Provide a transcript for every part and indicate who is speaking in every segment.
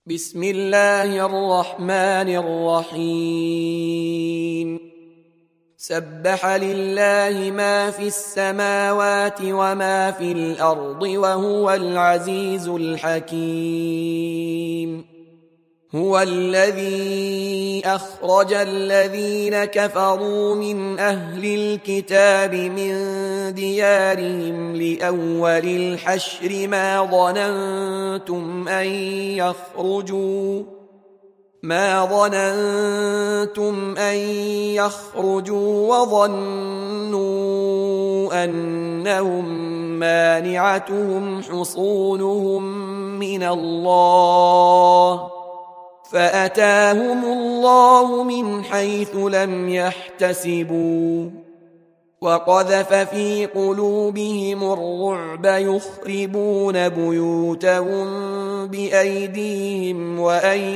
Speaker 1: بسم الله الرحمن الرحيم. سبح لله ما في السماوات وما في الأرض وهو العزيز الحكيم. هو الذي أخرج الذين كفروا من أهل الكتاب من ديارهم لأول الحشر ما ظننتم أن يخرجوا وظنوا أنهم مانعتهم حصونهم من الله فأتاهم الله من حيث لم يحتسبوا وقذف في قلوبهم الرعب يخربون بيوتهم بأيديهم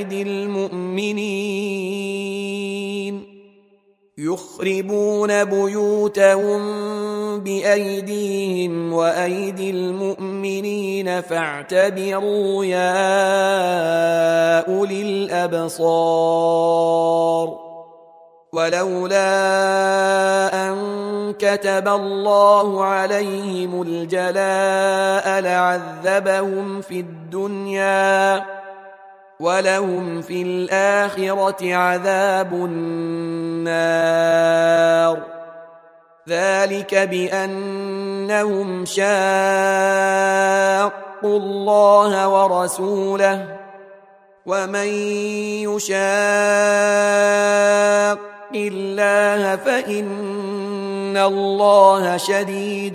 Speaker 1: وأيدي المؤمنين فاعتبروا يا أولي الأبصار. ولولا أن كتب الله عليهم الجلاء لعذبهم في الدنيا ولهم في الآخرة عذاب النار. ذلك بأنهم شاقوا الله ورسوله ومن يشاق الله فإن الله شديد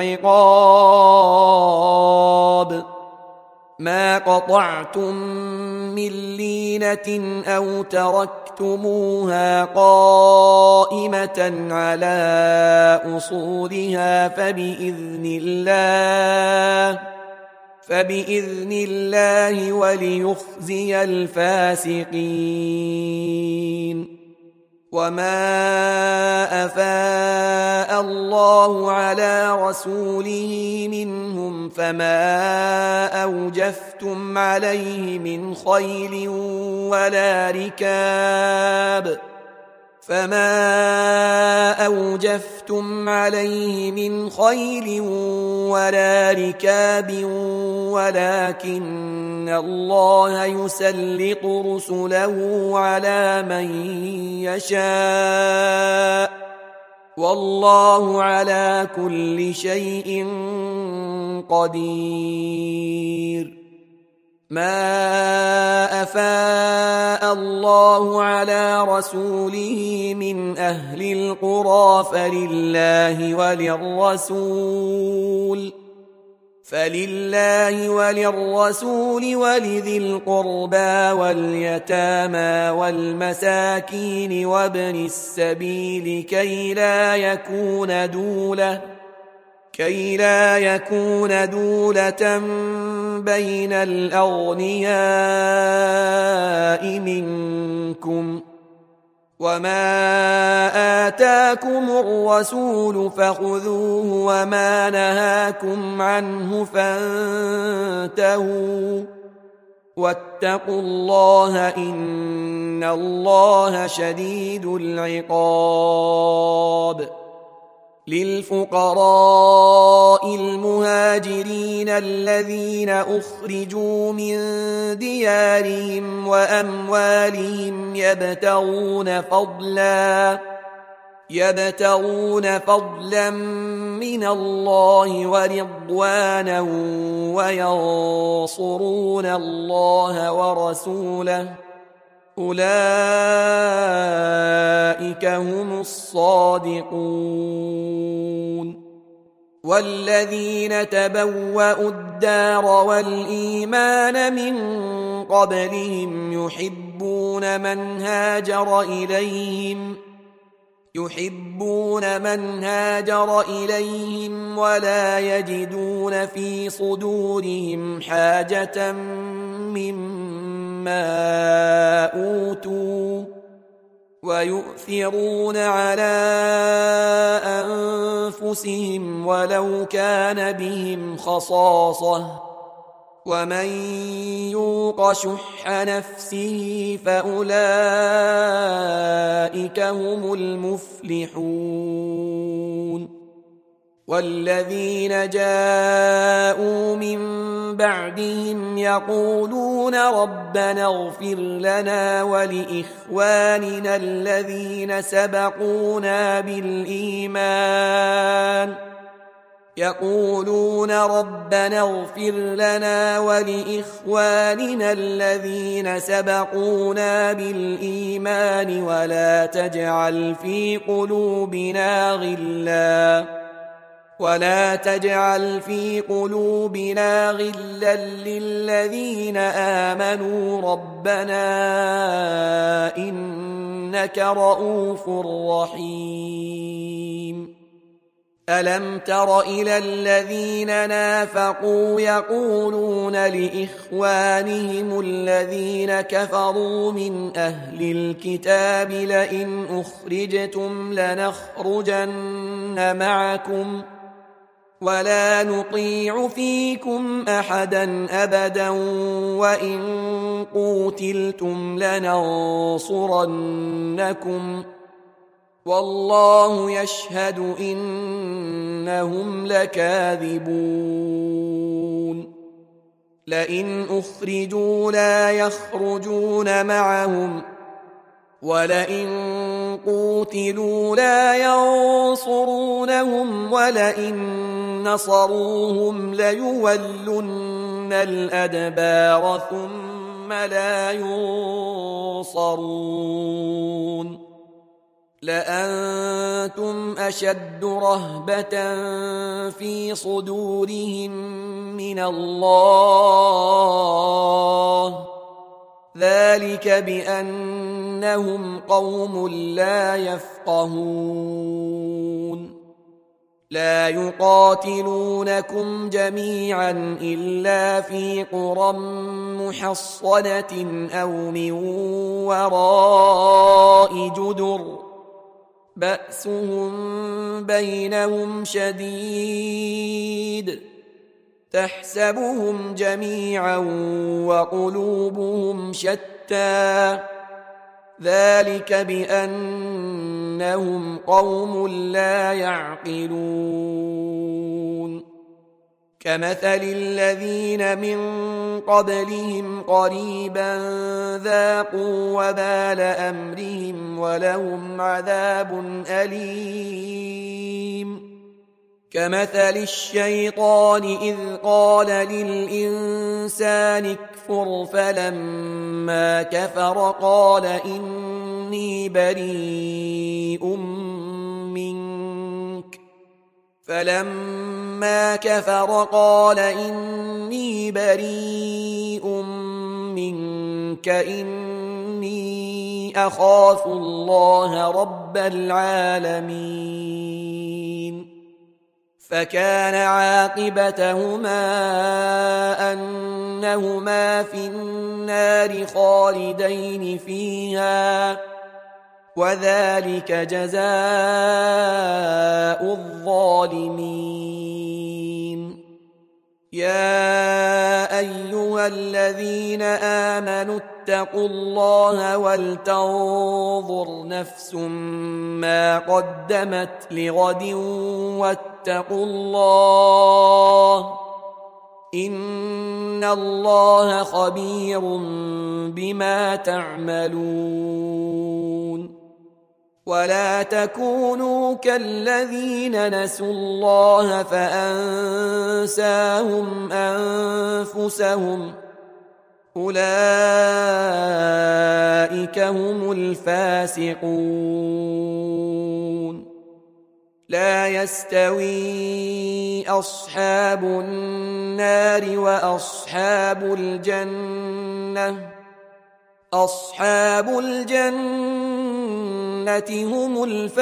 Speaker 1: العقاب. ما قطعتم من لينة أو تركتموها قائمة على أصولها فبإذن الله وليخزي الفاسقين. وما أفاء الله على رسوله منهم فما أوجفتم عليه من خيل ولا ركاب ولكن الله يسلط رسله على من يشاء والله على كل شيء قدير. ما أفاء الله على رسوله من أهل القرى فلله وللرسول ولذي القربى واليتامى والمساكين وابن السبيل كي لا يكون دولة بين الأغنياء منكم. وما آتاكم الرسول فخذوه وما نهاكم عنه فانتهوا واتقوا الله إن الله شديد العقاب. للفقراء المهاجرين الذين أخرجوا من ديارهم وأموالهم يبتغون فضلا من الله ورضوانا وينصرون الله ورسوله أولئك هم الصادقون. والذين تبوأوا الدار والإيمان من قبلهم يحبون من هاجر إليهم ولا يجدون في صدورهم حاجة مما أوتوا ويؤثرون على أنفسهم ولو كان بهم خصاصة ومن يوق شح نفسه فأولئك هم المفلحون والذين جاءوا من بعدهم يقولون ربنا اغفر لنا ولإخواننا الذين سبقونا بالإيمان ولا تجعل في قلوبنا غلا للذين آمنوا ربنا إنك رؤوف رحيم ألم تر إلى الذين نافقوا يقولون لإخوانهم الذين كفروا من أهل الكتاب لئن أخرجتم لنخرجن معكم ولا نطيع فيكم أحدا أبدا وإن قوتلتم لننصرنكم والله يشهد إنهم لكاذبون لئن أخرجوا لا يخرجون معهم ولئن قوتلوا لا ينصرونهم ولئن نصروهم ليولن الأدبار ثم لا ينصرون لأنتم أشد رهبة في صدورهم من الله ذلك بأنهم قوم لا يفقهون لا يقاتلونكم جميعا إلا في قرى محصنة أو من وراء جدر بأسهم بينهم شديد تحسبهم جميعا وقلوبهم شتى ذلك بأنهم قوم لا يعقلون كمثل الذين من قبلهم قريبا ذاقوا وبال أمرهم ولهم عذاب أليم كمثل الشيطان إذ قال للإنسان اكفر فلما كفر قال إني بريء منك إني أخاف الله رب العالمين فكان عاقبتهما أنهما في النار خالدين فيها وذلك جزاء الظالمين يا أيها الذين آمنوا اتقوا الله ولتنظر نفس ما قدمت لغد واتقوا الله إن الله خبير بما تعملون ولا تكونوا كالذين نسوا الله فأنساهم أنفسهم أولئك هم الفاسقون لا يستوي أصحاب النار وأصحاب الجنة هم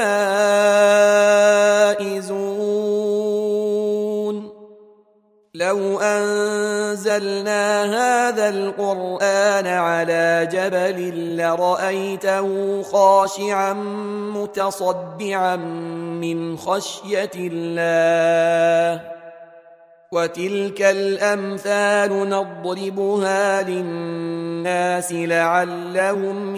Speaker 1: الفائزون لو أنزلنا هذا القرآن على جبل لرأيته خاشعا متصدعا من خشية الله وتلك الأمثال نضربها للناس لعلهم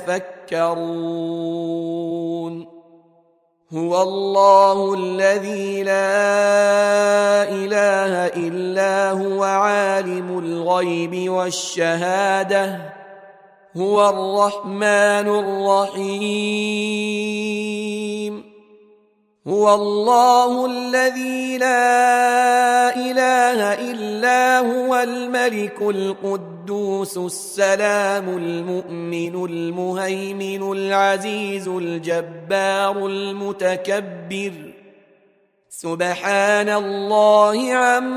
Speaker 1: يتفكرون هو الله الذي لا إله إلا هو عالم الغيب والشهادة هو الرحمن الرحيم هو الله الذي لا إله إلا هو الملك القدوس السلام المؤمن المهيمن العزيز الجبار المتكبر سبحان الله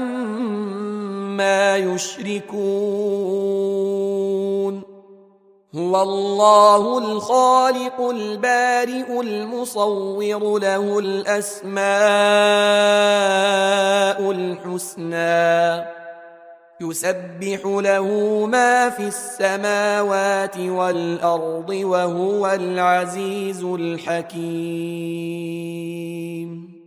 Speaker 1: عما يشركون هو الله الخالق البارئ المصور له الأسماء الحسنى يسبح له ما في السماوات والأرض وهو العزيز الحكيم